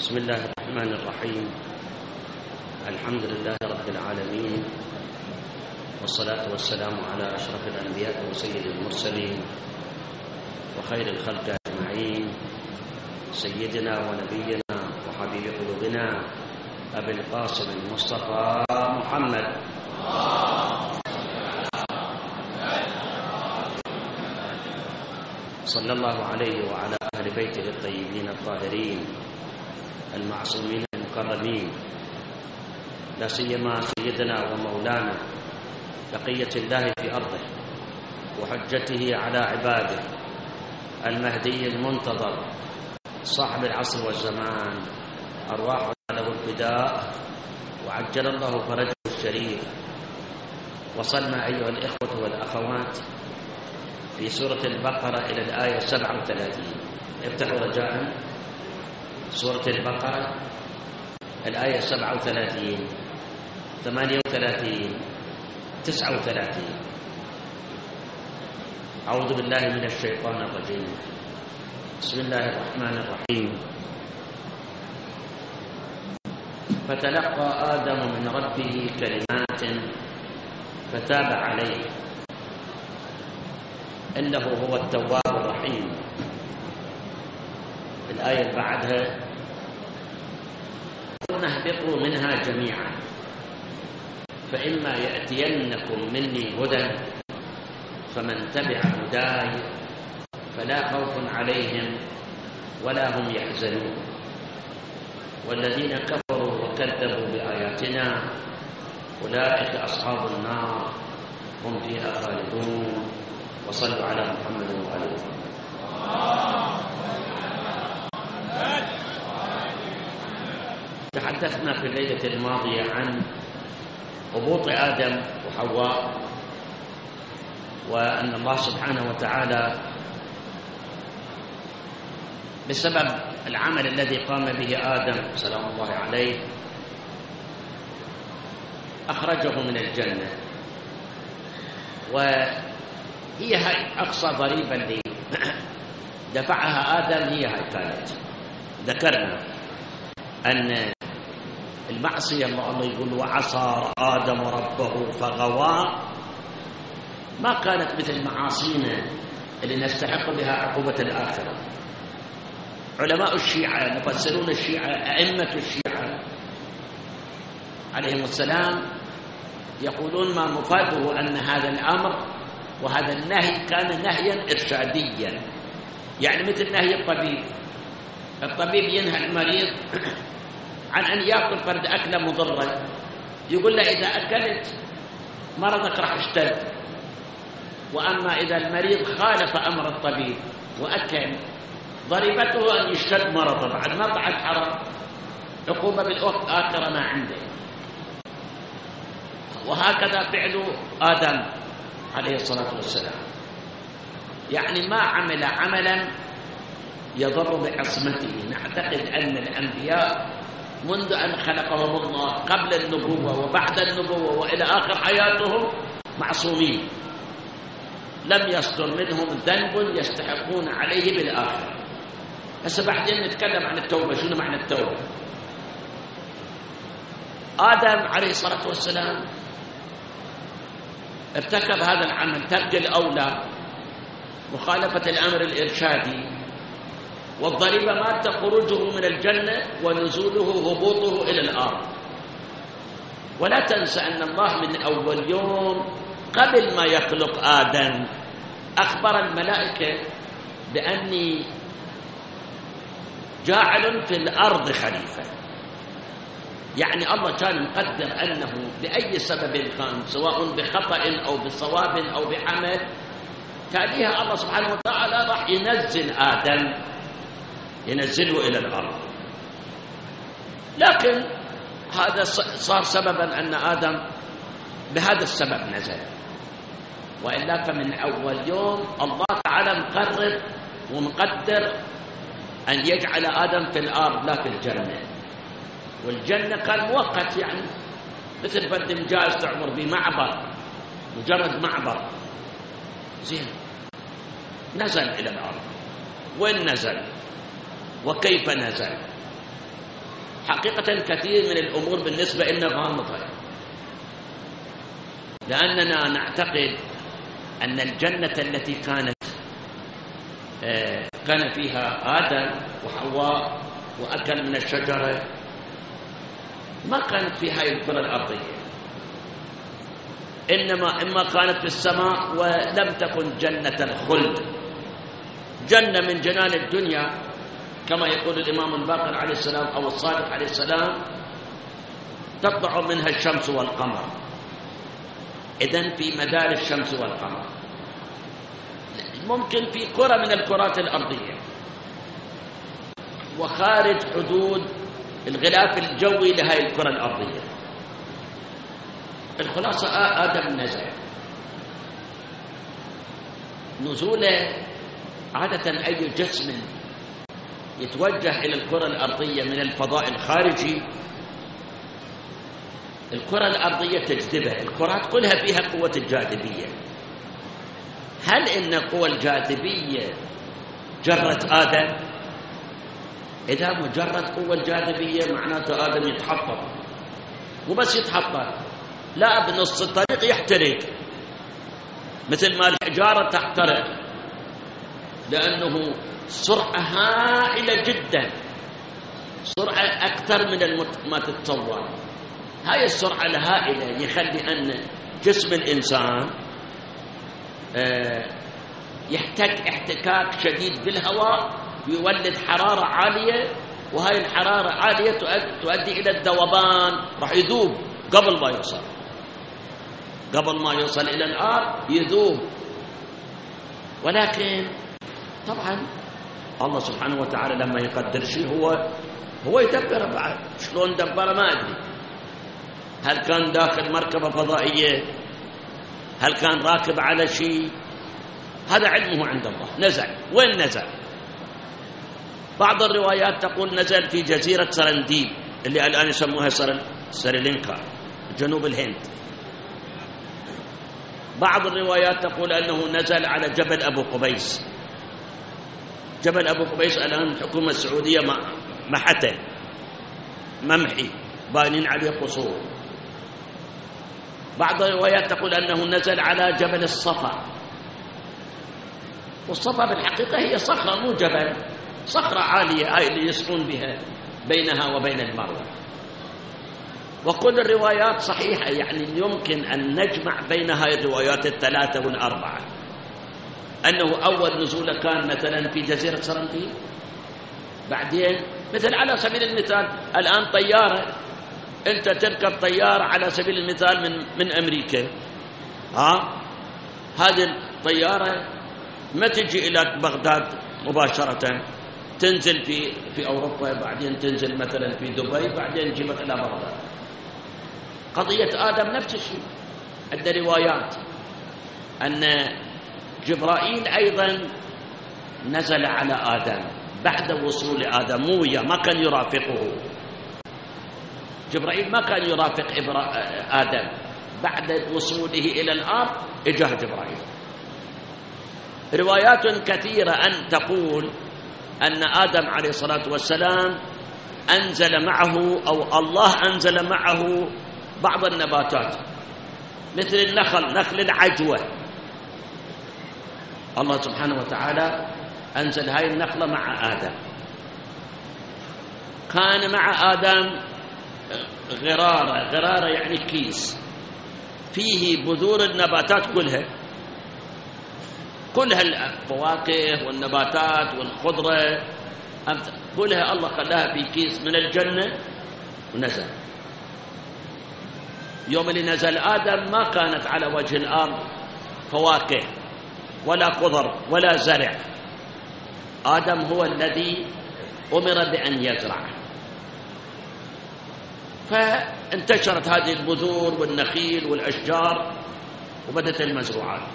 بسم الله الرحمن الرحيم. الحمد لله رب العالمين، والصلاة والسلام على أشرف الأنبياء وسيد المرسلين وخير الخلق أجمعين، سيدنا ونبينا وحبيب قلوبنا أبي القاسم المصطفى محمد صلى الله عليه وعلى أهل بيته الطيبين الطاهرين المعصومين المكرمين، لا سيما سيدنا ومولانا بقية الله في أرضه وحجته على عباده المهدي المنتظر صاحب العصر والزمان، أرواحنا له الفداء وعجل الله فرجه الشريف. وصلنا أيها الإخوة والأخوات في سورة البقرة إلى الآية 37. افتحوا رجاء سورة البقرة الآية 37 38 39. أعوذ بالله من الشيطان الرجيم. بسم الله الرحمن الرحيم. فتلقى آدم من ربه كلمات فتاب عليه إنه هو التواب الرحيم. الآية اللي بعدها: اهبطوا منها جميعا فإما يأتينكم مني هدى فمن تبع هداي فلا خوف عليهم ولا هم يحزنون والذين كفروا وكذبوا بآياتنا أولئك أصحاب النار هم فيها خالدون. وصلوا على محمد وآله وسلم. تحدثنا في الليلة الماضية عن هبوط آدم وحواء، وأن الله سبحانه وتعالى بسبب العمل الذي قام به آدم سلام الله عليه أخرجه من الجنة، وهي هاي أقصى ضريبة اللي دفعها آدم، هي هاي كانت. ذكرنا أن المعصية الله يقول وعصى آدم ربه فغوى ما كانت مثل معاصينا اللي نستحق بها عقوبة الآخرة. علماء الشيعة، مفسرون الشيعة، أئمة الشيعة عليهم السلام يقولون ما مفاده أن هذا الأمر وهذا النهي كان نهيا إرشاديا، يعني مثل نهي الطبيب. الطبيب ينهى المريض عن أن يأكل فرد أكلة مضرة، يقول له إذا أكلت مرضك راح يشتد، وأما إذا المريض خالف أمر الطبيب وأكل ضريبته أن يشتد مرضه بعد ما بعد حرام، عقوبة بالوقت آخر ما عنده. وهكذا فعل آدم عليه الصلاة والسلام، يعني ما عمل عملا يضر بعصمته. نعتقد أن الأنبياء منذ أن خلقهم الله قبل النبوة وبعد النبوة وإلى آخر حياتهم معصومين، لم يصدر منهم ذنب يستحقون عليه بالآخرة. هسه بعدين نتكلم عن التوبة. شنو معنى التوبة؟ آدم عليه الصلاة والسلام ارتكب هذا العمل، ترك الأولى، مخالفة الأمر الإرشادي، والضريبة مات خروجه من الجنة ونزوله هبوطه إلى الأرض. ولا تنسى أن الله من أول يوم قبل ما يخلق آدم أخبر الملائكة بأني جاعل في الأرض خليفة، يعني الله كان مقدر أنه بأي سبب كان، سواء بخطأ أو بصواب أو بعمل، تاليها الله سبحانه وتعالى راح ينزل آدم، ينزله إلى الأرض. لكن هذا صار سببا أن آدم بهذا السبب نزل، وإلا فمن أول يوم الله تعالى مقرر ومقدر أن يجعل آدم في الأرض لا في الجنة. والجنة كان مؤقت، يعني مثل فرد جائز تعمر بمعبر، مجرد معبر. زين، نزل إلى الأرض. وين نزل؟ وكيف نزل؟ حقيقة كثير من الأمور بالنسبة لنا غامضة، لأننا نعتقد أن الجنة التي كان فيها آدم وحواء وأكل من الشجرة ما كانت في هذه الكرة الأرضية، إما كانت في السماء، ولم تكن جنة الخلد، جنة من جنان الدنيا كما يقول الإمام الباقر عليه السلام أو الصادق عليه السلام: تطلع منها الشمس والقمر. إذن في مدار الشمس والقمر، ممكن في كرة من الكرات الأرضية وخارج حدود الغلاف الجوي لهذه الكرة الأرضية. الخلاصة آدم نزوله عادة أي جسم يتوجه إلى الكرة الأرضية من الفضاء الخارجي، الكرة الأرضية تجذبه. الكرات كلها فيها قوة الجاذبية. هل إن قوة الجاذبية جرت آدم؟ إذا مجرد قوة الجاذبية معناته آدم يتحطم، مو بس يتحطم، لا، بنص الطريق يحترق، مثل ما الحجارة تحترق، لأنه سرعة هائلة جدا، سرعة أكثر من ما تتصور. هاي السرعة الهائلة يخلي أن جسم الإنسان يحتاج احتكاك شديد بالهواء، يولد حرارة عالية، وهاي الحرارة عالية تؤدي إلى الذوبان، راح يذوب قبل ما يوصل إلى الأرض يذوب. ولكن طبعا الله سبحانه وتعالى لما يقدر شيء هو يدبره. بعد شلون دبره ما أدري. هل كان داخل مركبة فضائية؟ هل كان راكب على شيء؟ هذا علمه عند الله. نزل وين نزل؟ بعض الروايات تقول نزل في جزيرة سرنديب اللي الآن يسموها سريلانكا جنوب الهند. بعض الروايات تقول أنه نزل على جبل أبو قبيس. جبل أبو قبيس الآن الحكومة السعودية محته ممحي، بانين عليه قصور. بعض الروايات تقول أنه نزل على جبل الصفا، والصفا بالحقيقة هي صخرة مو جبل، صخرة عالية هاي اللي يسقون بها بينها وبين المروة. وكل الروايات صحيحة، يعني يمكن أن نجمع بين هاي الروايات الثلاثة والأربعة، أنه أول نزول كان مثلا في جزيرة سرنديب، بعدين مثل على سبيل المثال الآن طيارة، أنت تركب طيارة على سبيل المثال من أمريكا، هذه الطيارة ما تجي إلى بغداد مباشرة، تنزل في أوروبا، بعدين تنزل مثلا في دبي، بعدين تجيبك إلى بغداد. قضية آدم نفس الشيء. عندنا روايات أن جبرائيل أيضا نزل على آدم بعد وصول آدم، مو وياه، ما كان يرافقه. جبرائيل ما كان يرافق آدم، بعد وصوله إلى الأرض إجاه جبرائيل. روايات كثيرة أن تقول أن آدم عليه الصلاة والسلام أنزل معه، أو الله أنزل معه بعض النباتات مثل النخل، نخل العجوة. الله سبحانه وتعالى أنزل هاي النخلة مع آدم. كان مع آدم غرارة يعني كيس فيه بذور النباتات كلها الفواكه والنباتات والخضرة كلها الله خلاها في كيس من الجنة ونزل. يوم اللي نزل آدم ما كانت على وجه الأرض فواكه ولا خضر ولا زرع. آدم هو الذي أمر بأن يزرع، فانتشرت هذه البذور والنخيل والأشجار وبدت المزروعات.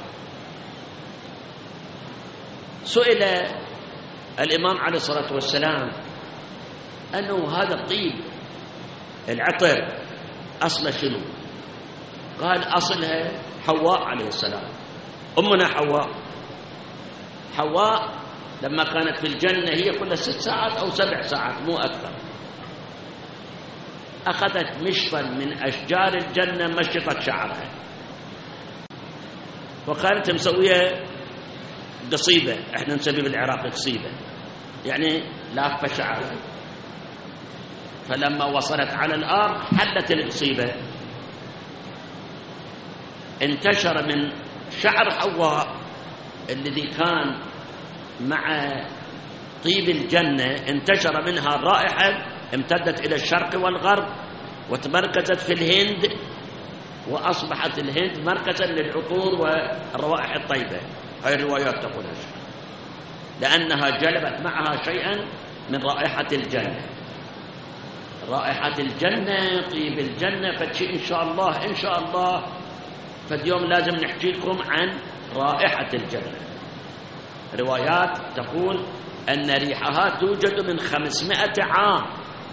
سئل الإمام عليه الصلاة والسلام أنه هذا الطيب العطر أصله شنو؟ قال أصلها حواء عليه السلام، أمنا حواء لما كانت في الجنة هي كل 6 ساعات أو 7 ساعات مو أكثر، أخذت مشطا من أشجار الجنة مشطت شعرها، وكانت مسوية قصيبة، احنا نسميه بالعراق قصيبة، يعني لافة شعرها. فلما وصلت على الأرض حلت القصيبة، انتشر من شعر حواء الذي كان مع طيب الجنة، انتشر منها الرائحة، امتدت إلى الشرق والغرب وتمركزت في الهند، وأصبحت الهند مركزا للعطور والروائح الطيبة. هاي الروايات تقول هذا، لأنها جلبت معها شيئا من رائحة الجنة، رائحة الجنة، طيب الجنة. فشيء إن شاء الله إن شاء الله فاليوم لازم نحكي لكم عن رائحة الجنة. روايات تقول أن ريحها توجد من 500 عام،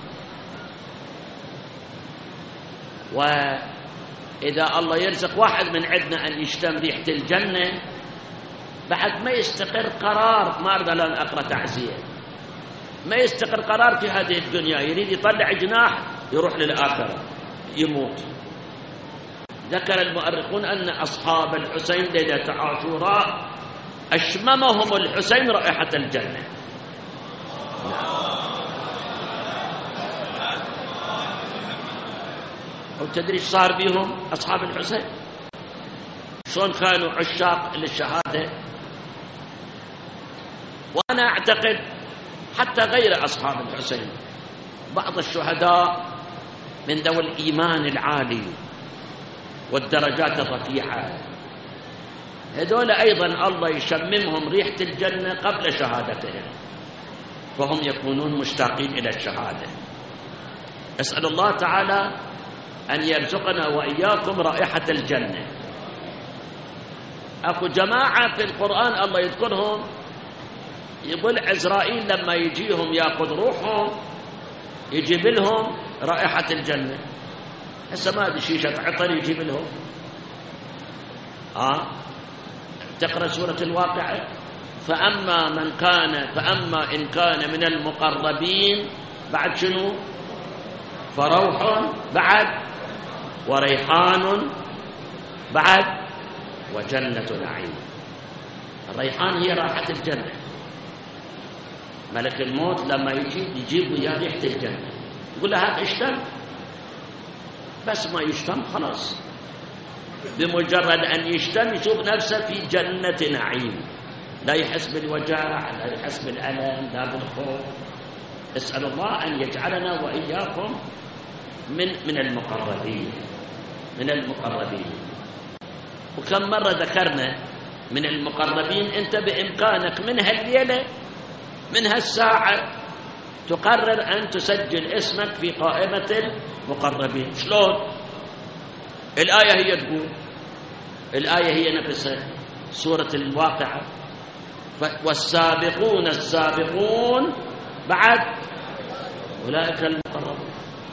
وإذا الله يرزق واحد من عندنا أن يشتم ريحة الجنة بعد ما يستقر قرار، ما أريد أن أقرأ تعزية، ما يستقر قرار في هذه الدنيا، يريد يطلع جناح يروح للآخرة يموت. ذكر المؤرخون أن أصحاب الحسين ليلة عاشوراء أشممهم الحسين رائحة الجنة. وتدري ايش صار بهم أصحاب الحسين؟ شلون كانوا عشاق للشهادة. وأنا أعتقد حتى غير أصحاب الحسين بعض الشهداء من ذوي الإيمان العالي والدرجات الرفيعة، هذول أيضا الله يشممهم ريحة الجنة قبل شهادتهم، فهم يكونون مشتاقين إلى الشهادة. أسأل الله تعالى أن يرزقنا وإياكم رائحة الجنة. أكو جماعة في القرآن الله يذكرهم، يقول عزرائيل لما يجيهم يأخذ روحهم يجيب لهم رائحة الجنة. هسه ما أدري شيشة عطر يجيب لهم. تقرأ سورة الواقعة، فأما إن كان من المقربين بعد شنو؟ فروح بعد، وريحان بعد، وجنة نعيم. الريحان هي راحة الجنة. ملك الموت لما يجيب وياه ريحة الجنة، يقول له هات اشتم، بس ما يشتم خلاص، بمجرد أن يشتم يشوف نفسه في جنة نعيم، لا يحس بالوجع، لا يحس بالألم، لا بالخوف. اسأل الله أن يجعلنا وإياكم من المقربين، من المقربين. وكم مرة ذكرنا من المقربين، أنت بإمكانك من هالليلة من هالساعة تقرر أن تسجل اسمك في قائمة المقربين. شلون؟ الآية هي تقول، الآية هي نفسها سورة الواقعة، والسابقون السابقون بعد أولئك المقربون.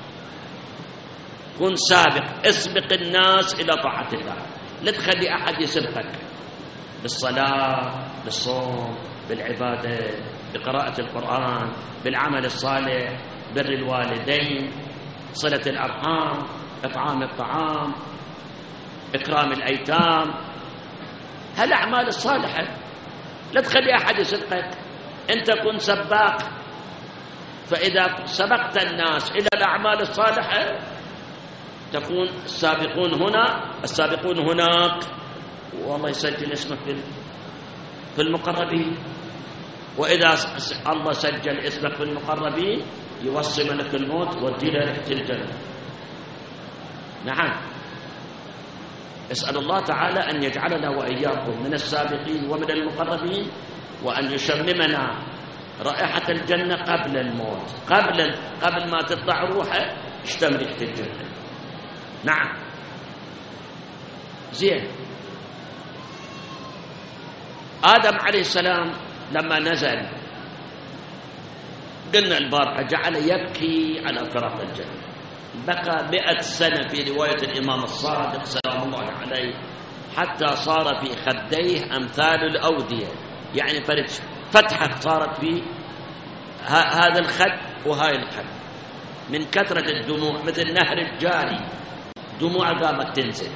كن سابق، اسبق الناس إلى طاعة الله، لا تخلي أحد يسبقك بالصلاة، بالصوم، بالعبادة، بقراءة القرآن، بالعمل الصالح، بر الوالدين، صلة الأرحام، إطعام الطعام، إكرام الأيتام، هالأعمال الصالحة لا تخلي أحد يسبقك، أنت كن سباق. فإذا سبقت الناس إلى الأعمال الصالحة تكون السابقون هنا السابقون هناك، والله يسجل اسمك في المقربين. وإذا الله سجل اسمك في المقربين يوصي ملك الموت ودي له ريحة الجنة. نعم، اسأل الله تعالى أن يجعلنا وإياكم من السابقين ومن المقربين، وأن يشممنا رائحة الجنة قبل الموت، قبل ما تطلع روحه اشتم ريحة الجنة. نعم، زين. آدم عليه السلام لما نزل قلنا البارحة جعل يبكي على فراق الجنة، بكى 100 سنة في رواية الإمام الصادق سلام الله عليه، حتى صار في خديه أمثال الأودية، يعني فتحة صارت في هذا الخد وهاي الخد. من كثرة الدموع مثل نهر الجاري، دموع قامت تنزل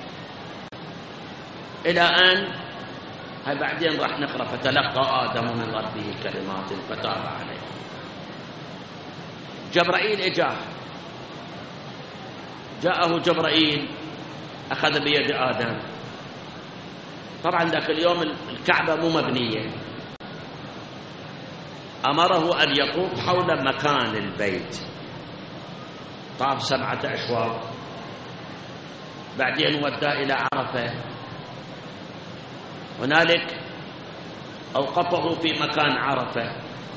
إلى أن هاي بعدين راح نقرأ فتلقى آدم من ربه كلمات فتاب عليه. جبرائيل جاءه جبرائيل أخذ بيد آدم. طبعا ذاك اليوم الكعبة مو مبنية، أمره أن يطوف حول مكان البيت، طاف 7 أشواط، بعدين ودى إلى عرفة، هنالك أوقفه في مكان عرفة،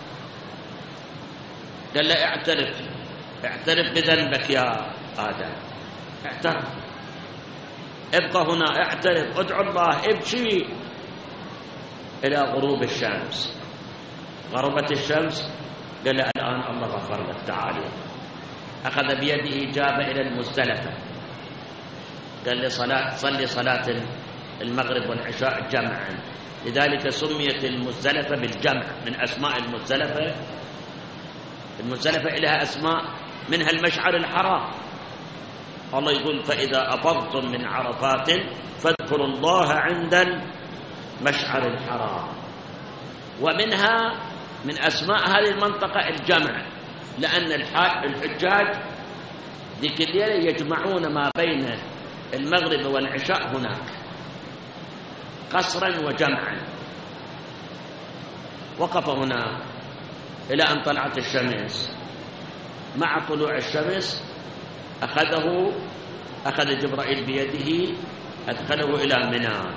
قال له اعترف بذنبك يا آدم، اعترف، ابقى هنا، اعترف، ادعو الله، ابكي إلى غروب الشمس. غربت الشمس، قال له الآن الله غفر لك، تعالي. أخذ بيده جابه إلى المزدلفة، قال لي صلي صلاة المغرب والعشاء جمعا، لذلك سميت المزدلفة بالجمع من أسماء المزدلفة. المزدلفة لها أسماء منها المشعر الحرام، الله يقول فإذا أفضتم من عرفات فاذكروا الله عند المشعر الحرام. ومنها من أسماء هذه المنطقة الجمع، لأن الحجاج ذيك الليلة يجمعون ما بين المغرب والعشاء هناك قصرا وجمعا. وقف هنا إلى أن طلعت الشمس. مع طلوع الشمس أخذ جبرائيل بيده، أدخله إلى منى.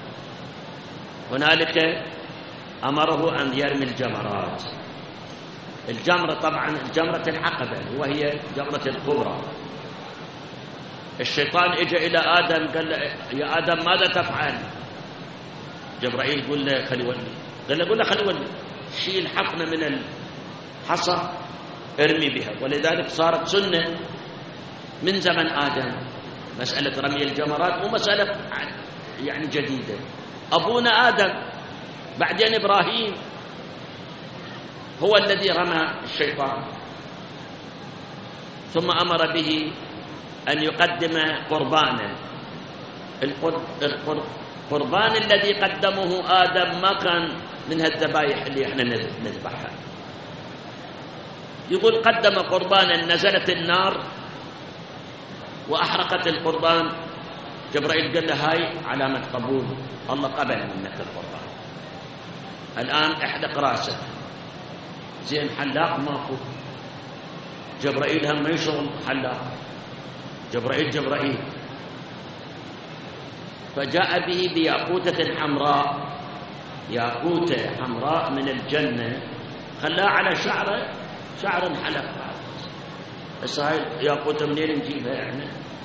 هنالك أمره أن يرمي الجمرات. الجمرة طبعا جمرة العقبة، وهي جمرة الكبرى. الشيطان اجى إلى آدم قال له يا آدم ماذا تفعل؟ جبرائيل قال له خلي ولي، شيل حقنا من الحصى ارمي بها. ولذلك صارت سنة من زمن آدم مسألة رمي الجمرات، مو مسألة يعني جديدة. أبونا آدم بعدين إبراهيم هو الذي رمى الشيطان، ثم أمر به أن يقدم قربانا. القربان الذي قدمه آدم ما كان من الذبائح اللي احنا نذبحها. يقول قدم قربانا، نزلت النار وأحرقت القربان. جبرائيل قال له هاي علامة قبول، الله قبل منك القربان، الآن احلق راسك. زين حلاق ماكو، جبرائيل هم ما يشغل حلاق، جبرائيل فجاء به بياقوتة حمراء، ياقوتة حمراء من الجنة، خلاها على شعر حلق. بس هاي ياقوتة منين نجيبها يعني؟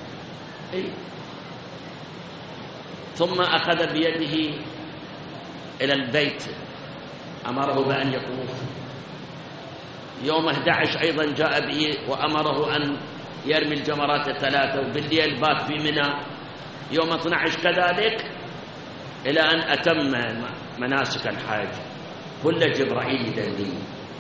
ثم أخذ بيده إلى البيت، أمره بأن يطوف. يوم 11 أيضا جاء به وأمره أن يرمي الجمرات 3، وبالليل بات في منى. يوم 12 كذلك، إلى أن أتم مناسك الحج. كل جبرائيل يدلي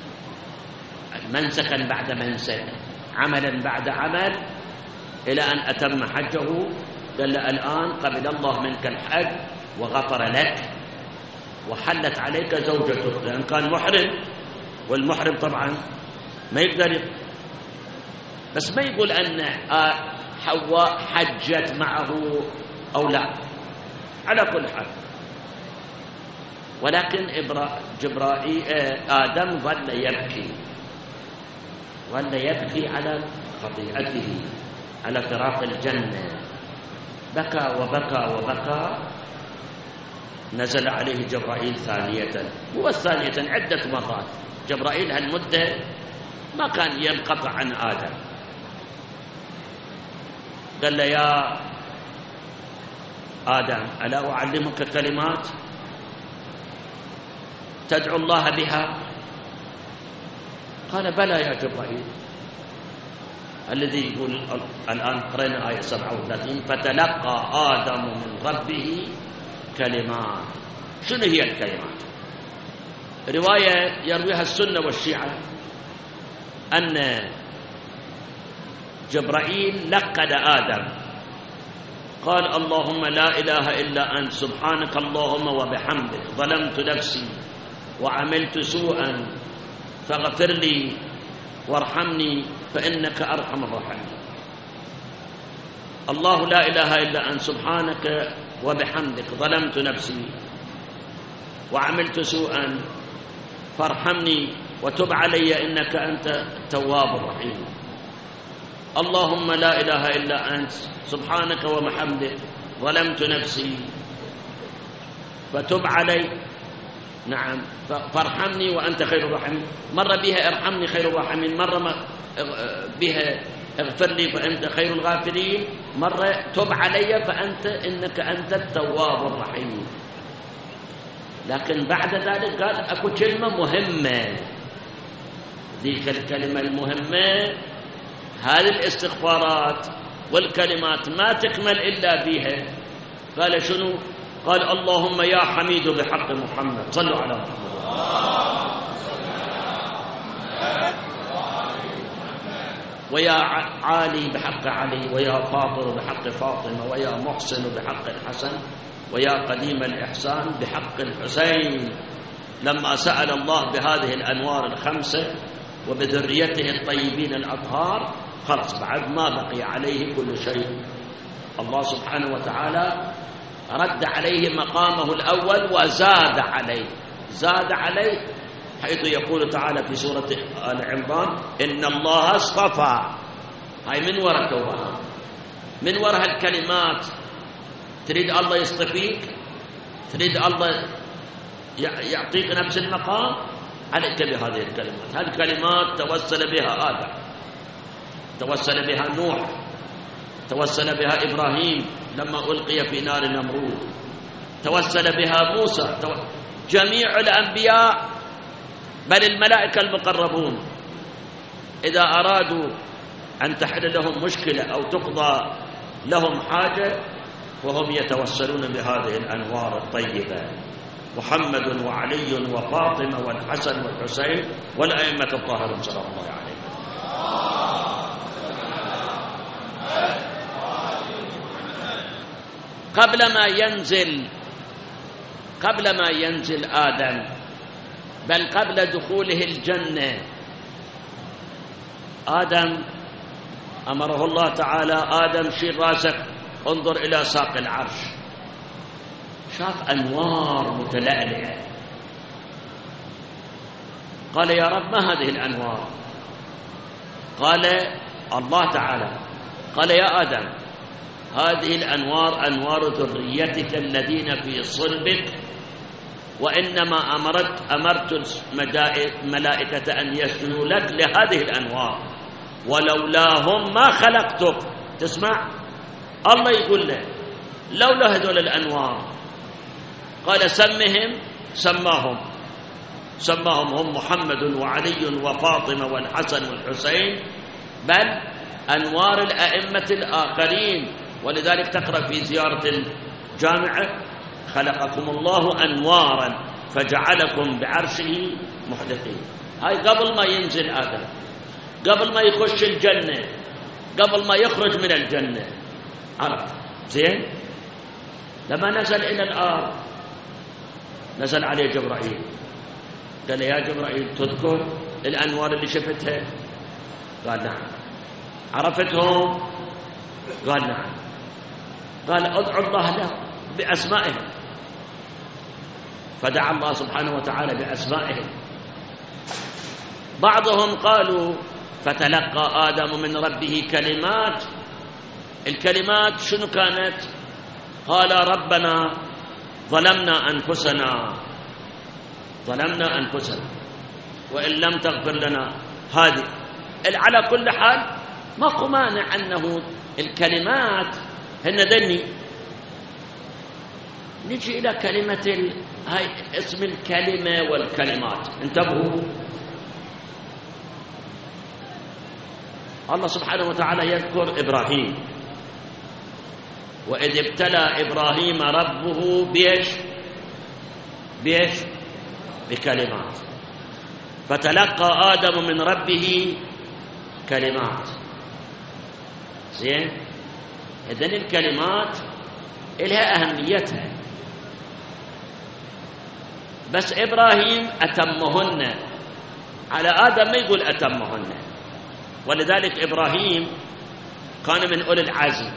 منسكا بعد منسك، عملا بعد عمل، إلى أن أتم حجه. قال له الآن قبل الله منك الحج وغفر لك، وحلت عليك زوجتك، لأن كان محرم، والمحرم طبعا ما يقدر بس ما يقول أن حواء حجت معه أو لا، على كل حال. ولكن آدم ظل يبكي على خطيئته، على فراق الجنة، بكى وبكى. نزل عليه جبرائيل ثانية، عدة مرات. جبرائيل هالمدة ما كان ينقطع عن آدم. قال له يا آدم ألا أعلمك كلمات تدعو الله بها؟ قال بلى يا جبرائيل. الذي يقول الآن قرأنا آية 37 فتلقى آدم من ربه كلمات. شنو هي الكلمات؟ رواية يرويها السنة والشيعة أن جبرائيل لقد آدم قال اللهم لا إله إلا أنت سبحانك اللهم وبحمدك ظلمت نفسي وعملت سوءا فاغفر لي وارحمني فإنك أرحم الراحمين. الله لا إله إلا أنت سبحانك وبحمدك ظلمت نفسي وعملت سوءا فارحمني وتب علي إنك أنت التواب الرحيم. اللهم لا إله إلا أنت سبحانك وبحمدك ظلمت نفسي فتب علي نعم فارحمني وأنت خير الراحمين. مرة بها ارحمني خير الراحمين، مرة بها اغفر لي فأنت خير الغافرين، مرة تب علي فأنت إنك أنت التواب الرحيم. لكن بعد ذلك قال أكو كلمة مهمة، ذيك الكلمة المهمة هذه الاستغفارات والكلمات ما تكمل إلا بها. قال شنو؟ قال اللهم يا حميد بحق محمد صلوا على محمد ويا عالي بحق علي ويا فاطر بحق فاطمة ويا محسن بحق الحسن ويا قديم الإحسان بحق الحسين. لما سأل الله بهذه الأنوار الخمسة وبذريته الطيبين الأطهار خلص بعد ما بقي عليه كل شيء. الله سبحانه وتعالى رد عليه مقامه الأول وزاد عليه، زاد عليه حيث يقول تعالى في سورة آل عمران إن الله اصطفى. هاي من وراء توبة، من وراء الكلمات. تريد الله يصطفيك، تريد الله يعطيك نفس المقام، عليك بهذه الكلمات. هذه الكلمات توسل بها آدم، توسل بها نوح، توسل بها إبراهيم لما ألقي في نار نمرود، توسل بها موسى، جميع الأنبياء بل الملائكة المقربون إذا أرادوا أن تحل لهم مشكلة أو تقضى لهم حاجة وهم يتوسلون بهذه الأنوار الطيبة. محمد وعلي وفاطمة والحسن والحسين والأئمة الطاهرون صلى الله عليه وسلم. قبل ما ينزل آدم، بل قبل دخوله الجنة، آدم أمره الله تعالى آدم شيل راسك انظر إلى ساق العرش. شاف أنوار متلألئة. قال يا رب ما هذه الأنوار؟ قال الله تعالى قال يا آدم هذه الأنوار أنوار ذريتك الذين في صلبك، وإنما أمرت الملائكة أن يسجدوا لك لهذه الأنوار، ولولاهم ما خلقتك. تسمع الله يقول له لولا هذول الأنوار. قال سماهم هم محمد وعلي وفاطمة والحسن والحسين، بل أنوار الأئمة الآخرين. ولذلك تقرأ في زيارة الجامعة خلقكم الله أنوارا فجعلكم بعرشه محدثين. هاي قبل ما ينزل آدم، قبل ما يخش الجنة، قبل ما يخرج من الجنة. عرفت زين؟ لما نزل إلى الأرض نزل عليه جبرائيل، قال يا جبرائيل تذكر الأنوار اللي شفتها؟ قال نعم. عرفتهم؟ قال نعم. قال ادعو الله له بأسمائهم، فدعا الله سبحانه وتعالى بأسمائهم. بعضهم قالوا فتلقى آدم من ربه كلمات. الكلمات شنو كانت؟ قال ربنا ظلمنا أنفسنا وإن لم تغفر لنا. هذه على كل حال ماكو مانع أنه الكلمات هن دني. نجي إلى كلمة هاي اسم الكلمة والكلمات. انتبهوا، الله سبحانه وتعالى يذكر إبراهيم، وإذ ابتلى إبراهيم ربه بيش بكلمات، فتلقى آدم من ربه كلمات. زين. إذن الكلمات إلها أهميتها، بس إبراهيم أتمهن، على آدم ما يقول أتمهن، ولذلك إبراهيم كان من أولي العزم،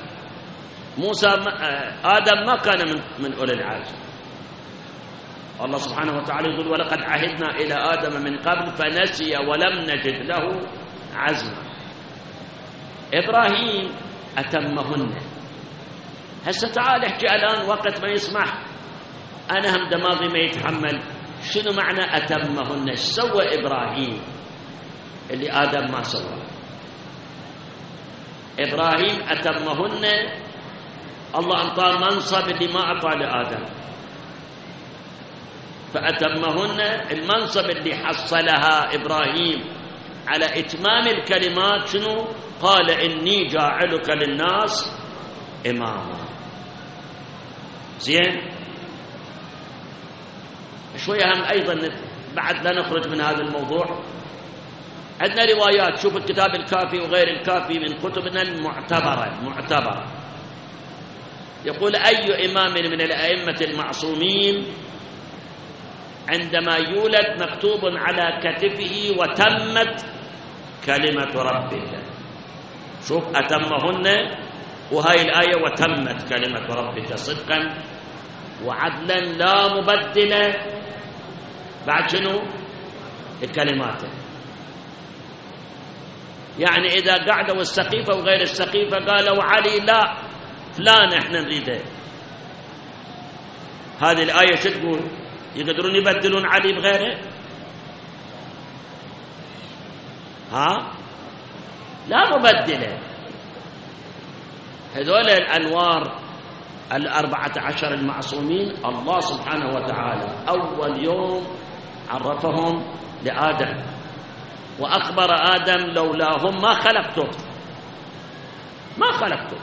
آدم ما كان من أولي العزم. الله سبحانه وتعالى يقول ولقد عهدنا إلى آدم من قبل فنسي ولم نجد له عزما. إبراهيم أتمهن. هسه تعال احكي الآن وقت ما يسمح، أنا هم دماغي ما يتحمل، شنو معنى أتمهن؟ ايش سوى إبراهيم اللي آدم ما سوى؟ إبراهيم أتمهن، الله أعطاه منصب اللي ما أعطاه لآدم، فأتمهن المنصب اللي حصلها إبراهيم على إتمام الكلمات. شنو قال؟ إني جاعلك للناس إماما. زين. شوية هم أيضا بعد لا نخرج من هذا الموضوع، عندنا روايات، شوف الكتاب الكافي وغير الكافي من كتبنا المعتبرة، يقول أي إمام من الأئمة المعصومين عندما يولد مكتوب على كتفه وتمت كلمة ربه. شوف أتمهن، وهاي الآية وتمت كلمة ربك صدقا وعدلا لا مبدل بعد شنو؟ الكلمات. يعني إذا قعدوا السقيفة وغير السقيفة قالوا علي لا فلان احنا نريده، هذه الآية شو تقول؟ يقدرون يبدلون علي بغيره؟ ها؟ لا مبدله. هذول الأنوار 14 المعصومين الله سبحانه وتعالى أول يوم عرفهم لآدم، وأخبر آدم لولاهم ما خلقته.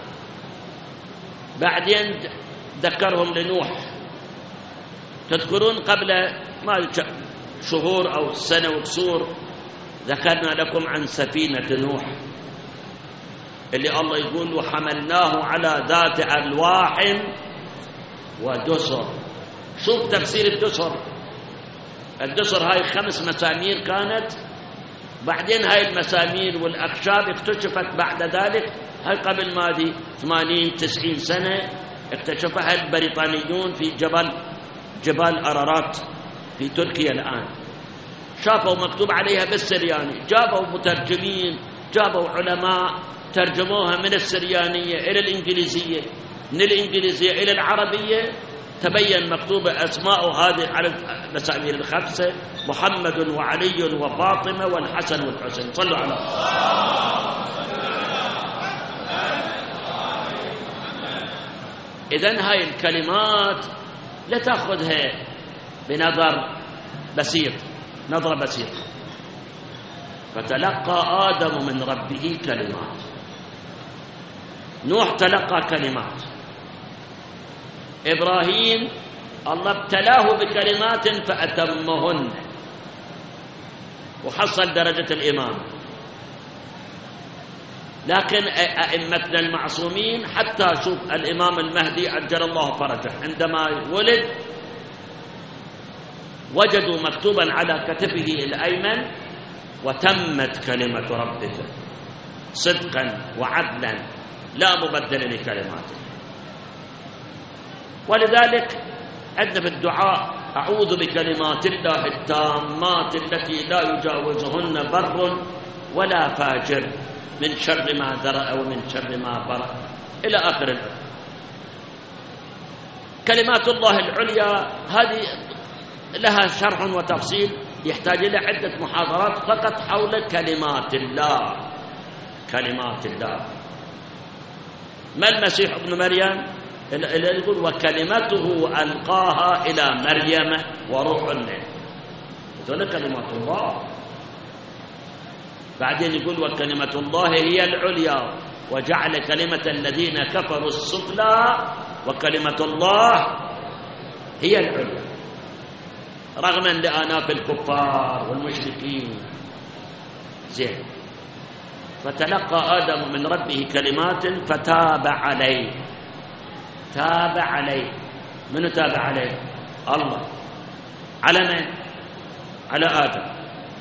بعدين ذكرهم لنوح. تذكرون قبل ما شهور أو سنة وكسور ذكرنا لكم عن سفينة نوح اللي الله يقول وحملناه على ذات ألواح ودسر. شوف تفسير الدسر هاي 5 مسامير كانت، بعدين هاي المسامير والأخشاب اكتشفت بعد ذلك، هاي قبل ماضي 80-90 سنة اكتشفها البريطانيون في جبال أرارات في تركيا الآن، شافوا مكتوب عليها بالسرياني، جابوا مترجمين، جابوا علماء ترجموها من السريانية إلى الإنجليزية، من الإنجليزية إلى العربية، تبين مكتوبة أسماء هذه على المسامير 5: محمد وعلي وفاطمة والحسن والحسين. صلوا على إذن هاي الكلمات لا تأخذها بنظرة بسيطة. فتلقى آدم من ربه كلمات، نوح تلقى كلمات، إبراهيم الله ابتلاه بكلمات فأتمهن وحصل درجة الإمام. لكن أئمتنا المعصومين حتى شوف الإمام المهدي عجل الله فرجه عندما ولد وجدوا مكتوبا على كتفه الأيمن وتمت كلمة ربك صدقا وعدلا لا مبدل لكلماته. ولذلك عندنا في الدعاء أعوذ بكلمات الله التامات التي لا يجاوزهن بر ولا فاجر من شر ما ذرأ ومن شر ما برأ إلى آخر الآية. كلمات الله العليا هذه لها شرح وتفصيل يحتاج إلى عدة محاضرات فقط حول كلمات الله. ما المسيح ابن مريم اللي يقول وكلمته ألقاها إلى مريم وروح منه، هذول كلمات الله. بعدين يقول وكلمة الله هي العليا وجعل كلمة الذين كفروا السفلى وكلمة الله هي العليا، رغما لآناف الكفار والمشركين. زين. فتلقى آدم من ربه كلمات فتاب عليه. تاب عليه. من تاب عليه؟ الله. على من؟ على آدم.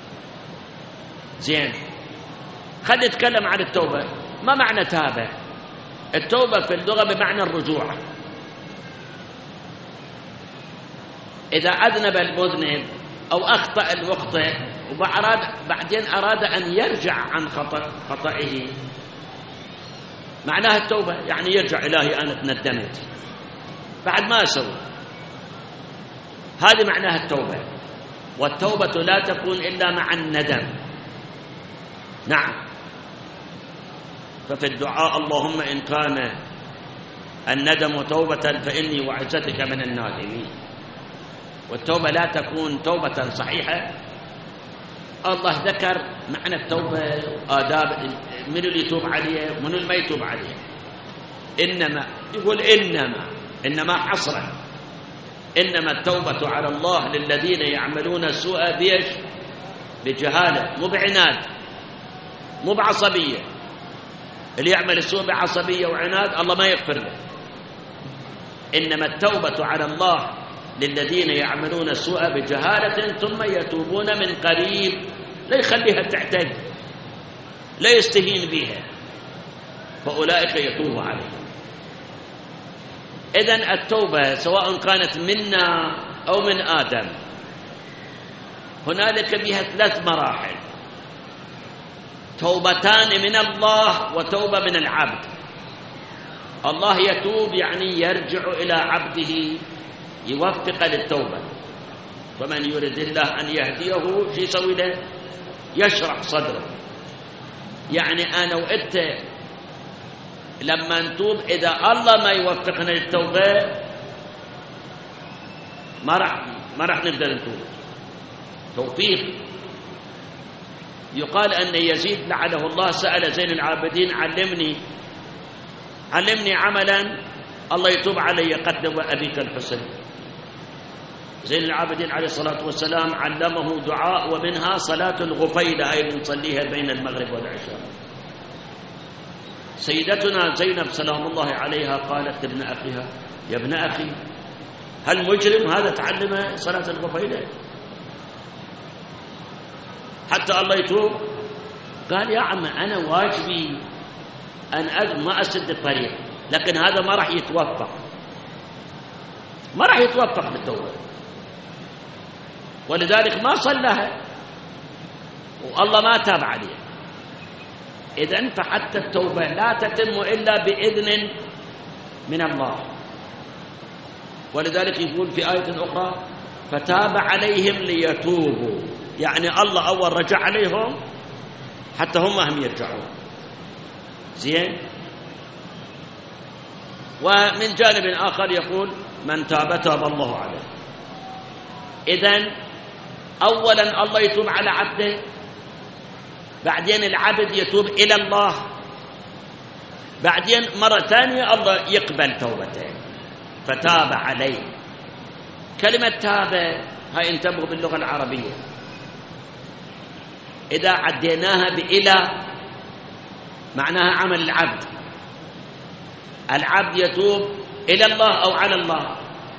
زين، خلينا نتكلم عن التوبة. ما معنى تاب؟ التوبة في اللغة بمعنى الرجوع. إذا أذنب المذنب أو أخطأ المخطئ وبعدين أراد أن يرجع عن خطئه، معناها التوبة، يعني يرجع إلهي أنا تندمت بعد ما أسوي. هذه معناها التوبة. والتوبة لا تكون إلا مع الندم. نعم. ففي الدعاء اللهم إن كان الندم توبة فإني وعزتك من النادمين. والتوبة لا تكون توبة صحيحة. الله ذكر معنى التوبة، آداب من اللي يتوب عليه ومن اللي ما يتوب عليه. إنما يقول إنما حصرا، إنما التوبة على الله للذين يعملون السوء بيش؟ بجهالة، مو بعناد، مو بعصبية. اللي يعمل السوء بعصبية وعناد الله ما يغفر له. إنما التوبة على الله للذين يعملون السوء بجهالة ثم يتوبون من قريب. لا يخليها تعتد، لا يستهين بها، فأولئك يتوب عليهم. إذن التوبة سواء كانت منا أو من آدم هنالك بها 3 مراحل: توبتان من الله وتوبة من العبد. الله يتوب يعني يرجع إلى عبده يوفق للتوبة. فمن يريد الله أن يهديه شو يسوي له؟ يشرح صدره. يعني أنا وأنت لما نتوب إذا الله ما يوفقنا للتوبة ما راح نقدر نتوب. توفيق. يقال أن يزيد لعنه الله سأل زين العابدين علمني عملا الله يتوب علي قتل أبيك الحسين. زين العابدين عليه الصلاة والسلام علمه دعاء، ومنها صلاة الغفيلة أي نصليها بين المغرب والعشاء. سيدتنا زينب سلام الله عليها قالت لابن أخيها: يا ابن أخي هل مجرم هذا تعلم صلاة الغفيلة حتى الله يتوب؟ قال: يا عم أنا واجبي أن ما أسد الطريق، لكن هذا ما راح يتوفق بالتوبة، ولذلك ما صلىها والله ما تاب عليه. إذن فحتى التوبة لا تتم إلا بإذن من الله. ولذلك يقول في آية أخرى: فتاب عليهم ليتوبوا. يعني الله أول رجع عليهم حتى هم يرجعون. زين. ومن جانب آخر يقول: من تاب تاب الله عليه. إذن أولا الله يتوب على عبده، بعدين العبد يتوب إلى الله، بعدين مرة ثانية الله يقبل توبته. فتاب عليه. كلمة تاب هاي انتبهوا باللغة العربية، إذا عديناها بإلى معناها عمل العبد. العبد يتوب إلى الله أو على الله.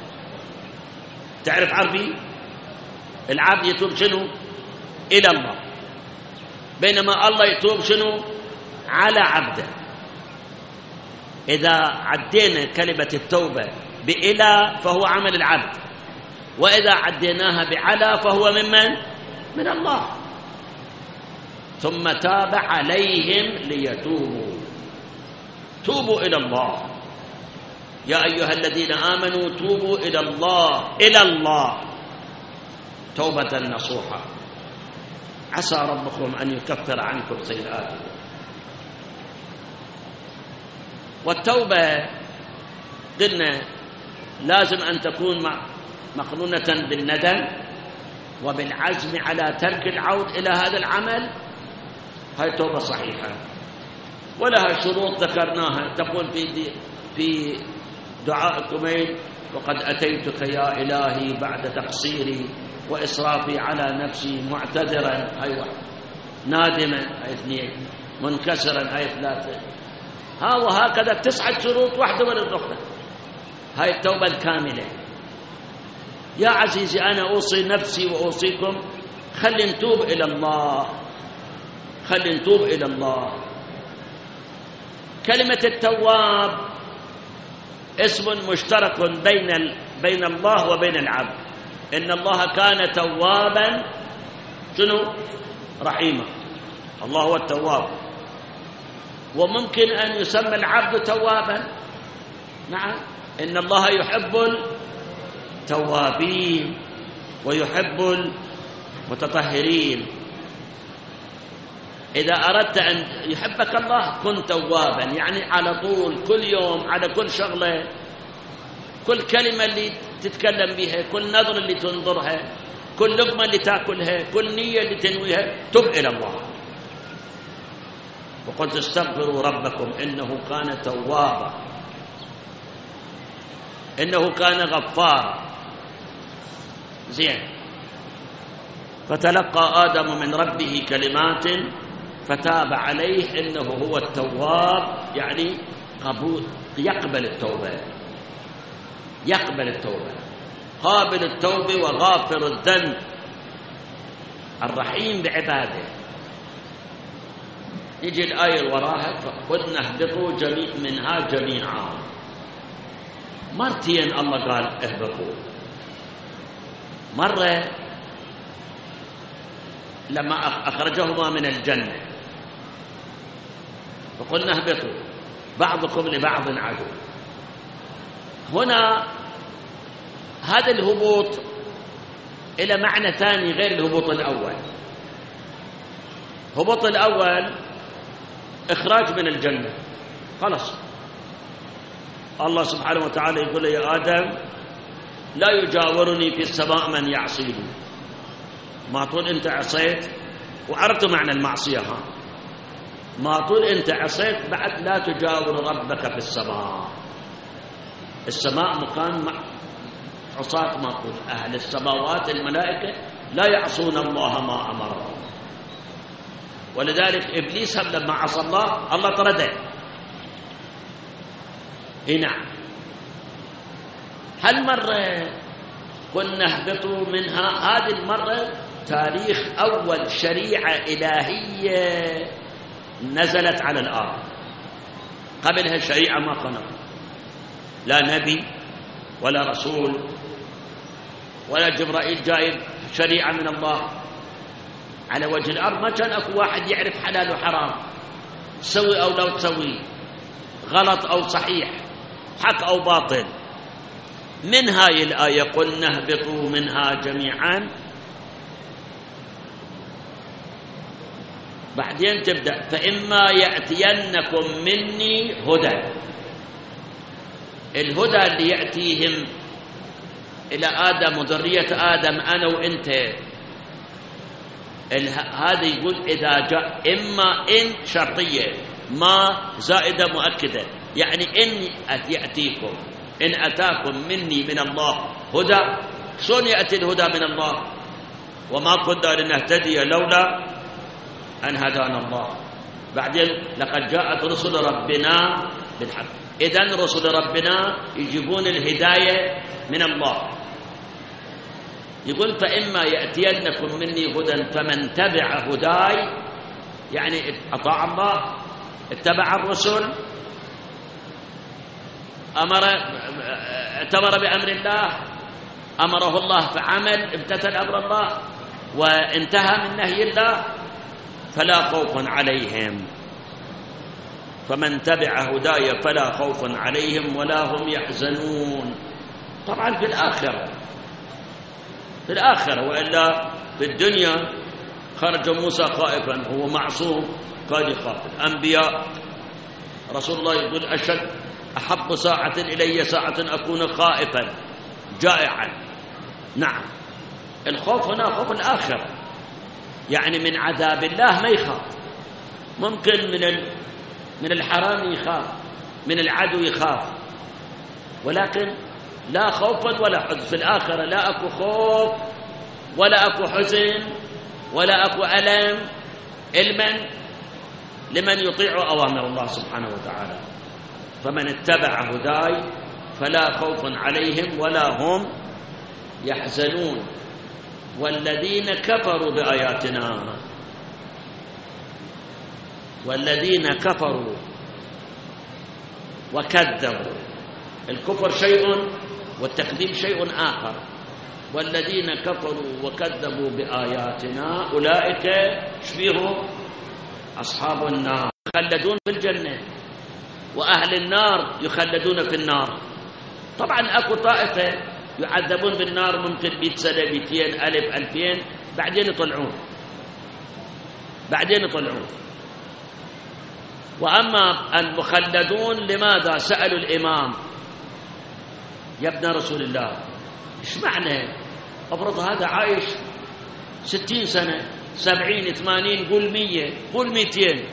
تعرف عربي؟ العبد يتوب شنو؟ إلى الله، بينما الله يتوب شنو؟ على عبده. إذا عدينا كلمة التوبة بإلى فهو عمل العبد، وإذا عديناها بعلى فهو ممن؟ من الله. ثم تاب عليهم ليتوبوا. توبوا إلى الله يا أيها الذين آمنوا توبوا إلى الله توبة نصوحا عسى ربكم أن يكفر عنكم سيئاتكم. والتوبة قلنا لازم أن تكون مقرونة بالندم وبالعزم على ترك العود إلى هذا العمل. هاي توبة صحيحة ولها شروط ذكرناها. تقول في دعاء الكميل: وقد أتيتك يا إلهي بعد تقصيري وإسرافي على نفسي معتذرا، أيوة، نادما، أي 2. منكسرا آية 3. وهكذا 9 شروط واحدة ولا الأخرى. هاي التوبة الكاملة. يا عزيزي أنا أوصي نفسي وأوصيكم، خلي نتوب إلى الله، خلي نتوب إلى الله. كلمة التواب اسم مشترك بين الله وبين العبد. إن الله كان توابا شنو؟ رحيما. الله هو التواب، وممكن أن يسمى العبد توابا. نعم، إن الله يحب التوابين ويحب المتطهرين. إذا أردت أن يحبك الله كن توابا، يعني على طول، كل يوم، على كل شغلة، كل كلمة اللي تتكلم بها، كل نظر اللي تنظرها، كل لقمة اللي تأكلها، كل نية اللي تنويها، تب إلى الله. وقلت استغفروا ربكم إنه كان توابا، إنه كان غفارا. زين. فتلقى آدم من ربه كلمات فتاب عليه إنه هو التواب، يعني قبول، يقبل التوبة، يقبل التوبة، قابل التوبة وغافر الذنب، الرحيم بعباده. يجي الآية وراها فقلنا اهبطوا منها جميعا. مرتين الله قال اهبطوا. مرة لما أخرجهما من الجنة فقلنا اهبطوا بعضكم لبعض عدو. هنا هذا الهبوط إلى معنى ثاني غير الهبوط الأول. هبوط الأول إخراج من الجنة، خلاص الله سبحانه وتعالى يقول يا آدم لا يجاورني في السماء من يعصيني. ما طول أنت عصيت وعرفت معنى المعصية، ما طول أنت عصيت بعد لا تجاور ربك في السماء. السماء مكان عصاة ما طول، أهل السماوات الملائكة لا يعصون الله ما أمرهم. ولذلك إبليس لما عصى الله الله طرده. نعم. هالمرة كنا اهبطوا منها، هذه المرة تاريخ أول شريعة إلهية نزلت على الأرض. قبلها الشريعة ما كانت، لا نبي ولا رسول ولا جبرائيل جايب شريعة من الله على وجه الأرض. ما كان أكو واحد يعرف حلال وحرام، تسوي أو لا تسوي، غلط أو صحيح، حق أو باطل. من هاي الآية قلنا اهبطوا منها جميعا، بعدين تبدأ فإما يأتينكم مني هدى. الهدى اللي يأتيهم إلى آدم وذرية آدم أنا وإنت، هذا يقول إذا جاء، إما إن شرطية، ما زائدة مؤكدة، يعني إن يأتيكم، إن أتاكم مني من الله هدى. شلون يأتي الهدى من الله؟ وما كنا لنهتدي لولا أن هدانا الله. بعدين لقد جاءت رسل ربنا بالحق. إذن رسل ربنا يجيبون الهداية من الله. يقول فإما يأتينكم مني هدى فمن تبع هداي، يعني أطاع الله، اتبع الرسل، اتمر بأمر الله، أمره الله فعمل، امتثل أمر الله وانتهى من نهي الله، فلا خوف عليهم. فمن تبع هداي فلا خوف عليهم ولا هم يحزنون. طبعا في الآخرة، وإلا في الدنيا خرج موسى خائفا، هو معصوم قد يخاف. الأنبياء رسول الله يقول أحب ساعة إلي ساعة أكون خائفا جائعا. نعم، الخوف هنا خوف الآخرة، يعني من عذاب الله ما يخاف. ممكن من الحرام يخاف، من العدو يخاف، ولكن لا خوف ولا حزن. في الآخرة لا أكو خوف ولا أكو حزن ولا أكو ألم. المن لمن يطيع أوامر الله سبحانه وتعالى. فمن اتبع هداي فلا خوف عليهم ولا هم يحزنون. والذين كفروا بآياتنا، والذين كفروا وكذبوا، الكفر شيء والتكذيب شيء آخر. والذين كفروا وكذبوا بآياتنا أولئك شبيههم أصحاب النار يخلدون في الجنة، وأهل النار يخلدون في النار. طبعا أكو طائفة يعذبون بالنار ممكن 100 سنة 200 ألف 2000 بعدين يطلعون. وأما المخلدون لماذا؟ سألوا الإمام يا ابن رسول الله إيش معنى أفرض هذا عايش 60 سنة 70 80 قول 100 قول 200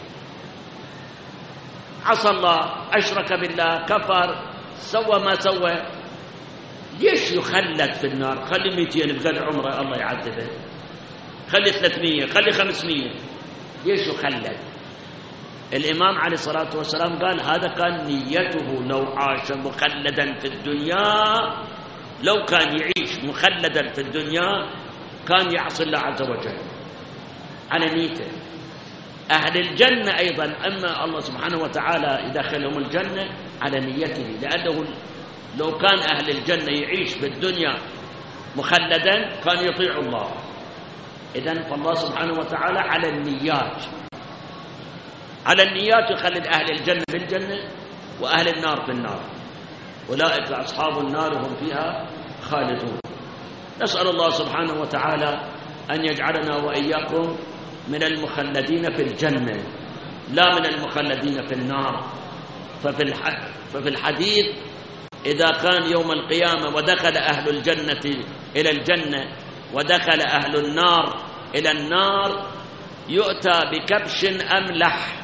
عصى الله أشرك بالله كفر سوى ما سوى، ليش يخلد في النار؟ خلي 200 بقدر عمره الله يعذبه، خلي 300 خلي 500، ليش يخلد؟ الإمام عليه الصلاة والسلام قال هذا كان نيته لو عاش مخلدا في الدنيا، لو كان يعيش مخلدا في الدنيا كان يعصي الله عز وجل على نيته. أهل الجنة أيضا أما الله سبحانه وتعالى يدخلهم الجنة على نيته، لأنه لو كان أهل الجنة يعيش في الدنيا مخلدا كان يطيع الله. إذن فالله سبحانه وتعالى على النيات، على النيات يخلد أهل الجنة في الجنة وأهل النار في النار. أولئك أصحاب النار هم فيها خالدون. نسأل الله سبحانه وتعالى أن يجعلنا وإياكم من المخلدين في الجنة لا من المخلدين في النار. ففي الحديث إذا كان يوم القيامة ودخل أهل الجنة إلى الجنة ودخل أهل النار إلى النار يؤتى بكبش أملح،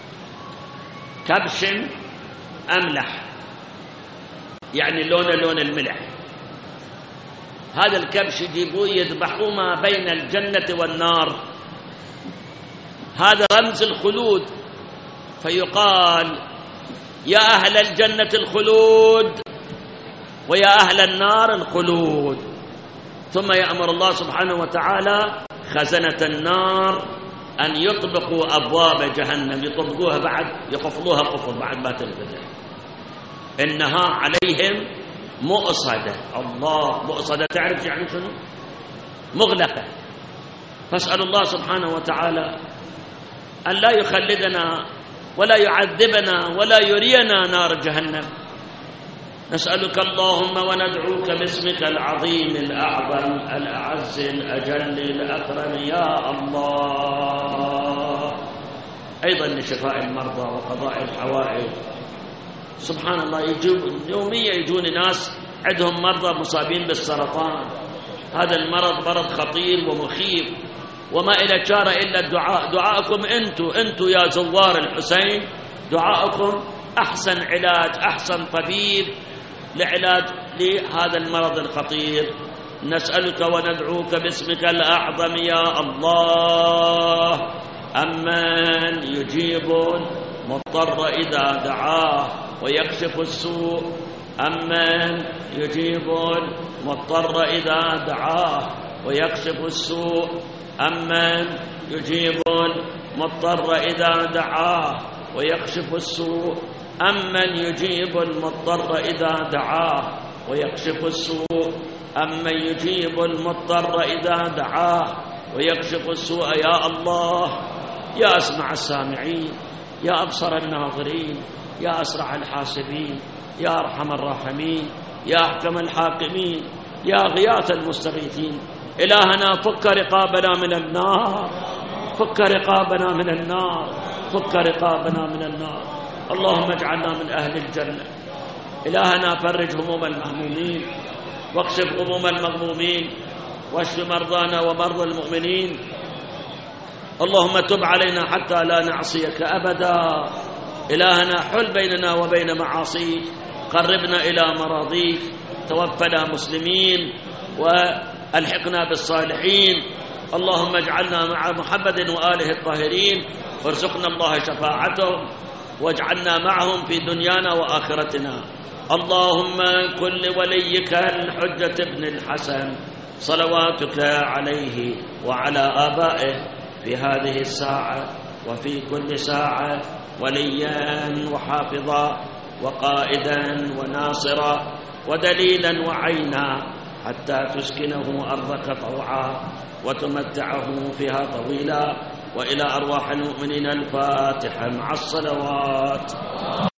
كبش أملح يعني لون الملح. هذا الكبش يجيبوه يذبحوه ما بين الجنة والنار، هذا رمز الخلود. فيقال يا أهل الجنة الخلود ويا أهل النار الخلود. ثم يأمر الله سبحانه وتعالى خزنة النار أن يطبقوا أبواب جهنم، يطبقوها بعد يقفلوها قفل بعد ما تنفتح. إنها عليهم مؤصدة. الله مؤصدة تعرف يعني شنو؟ مغلقة. فاسأل الله سبحانه وتعالى أن لا يخلدنا ولا يعذبنا ولا يرينا نار جهنم. نسألك اللهم وندعوك باسمك العظيم الأعظم الأعز الأجل الأكرم يا الله أيضا لشفاء المرضى وقضاء الحوائج. سبحان الله يوميا يجون ناس عندهم مرضى مصابين بالسرطان. هذا المرض مرض خطير ومخيف وما إلى شارة إلا الدعاء. دعاءكم أنتوا يا زوار الحسين، دعاءكم أحسن علاج أحسن طبيب لعلاج لهذا المرض الخطير. نسألك وندعوك باسمك الأعظم يا الله أمن يجيب المضطر إذا دعاه ويكشف السوء، أمن يجيب المضطر إذا دعاه ويكشف السوء، أمن يجيب المضطر إذا دعاه ويكشف السوء، أمن يجيب المضطر إذا دعاه ويكشف السوء، أمن يجيب المضطر إذا دعاه ويكشف السوء. يا الله يا أسمع السامعين، يا أبصر الناظرين، يا أسرع الحاسبين، يا أرحم الراحمين، يا أحكم الحاكمين، يا غياث المستغيثين. إلهنا فك رقابنا من النار، فك رقابنا من النار، فك رقابنا من النار. اللهم اجعلنا من أهل الجنة. إلهنا فرج هموم المهمومين واكشف غموم المغمومين واشف مرضانا ومرضى المؤمنين. اللهم تب علينا حتى لا نعصيك أبدا. إلهنا حل بيننا وبين معاصيك، قربنا إلى مراضيك، توفنا مسلمين والحقنا بالصالحين. اللهم اجعلنا مع محمد وآله الطاهرين وارزقنا الله شفاعتهم واجعلنا معهم في دنيانا وآخرتنا. اللهم كن لوليك الحجة ابن الحسن صلواتك عليه وعلى آبائه في هذه الساعة وفي كل ساعة وليا وحافظا وقائدا وناصرا ودليلا وعينا، حتى تسكنه أرضك طوعا وتمتعه فيها طويلا. وإلى أرواح المؤمنين الفاتحة مع الصلوات.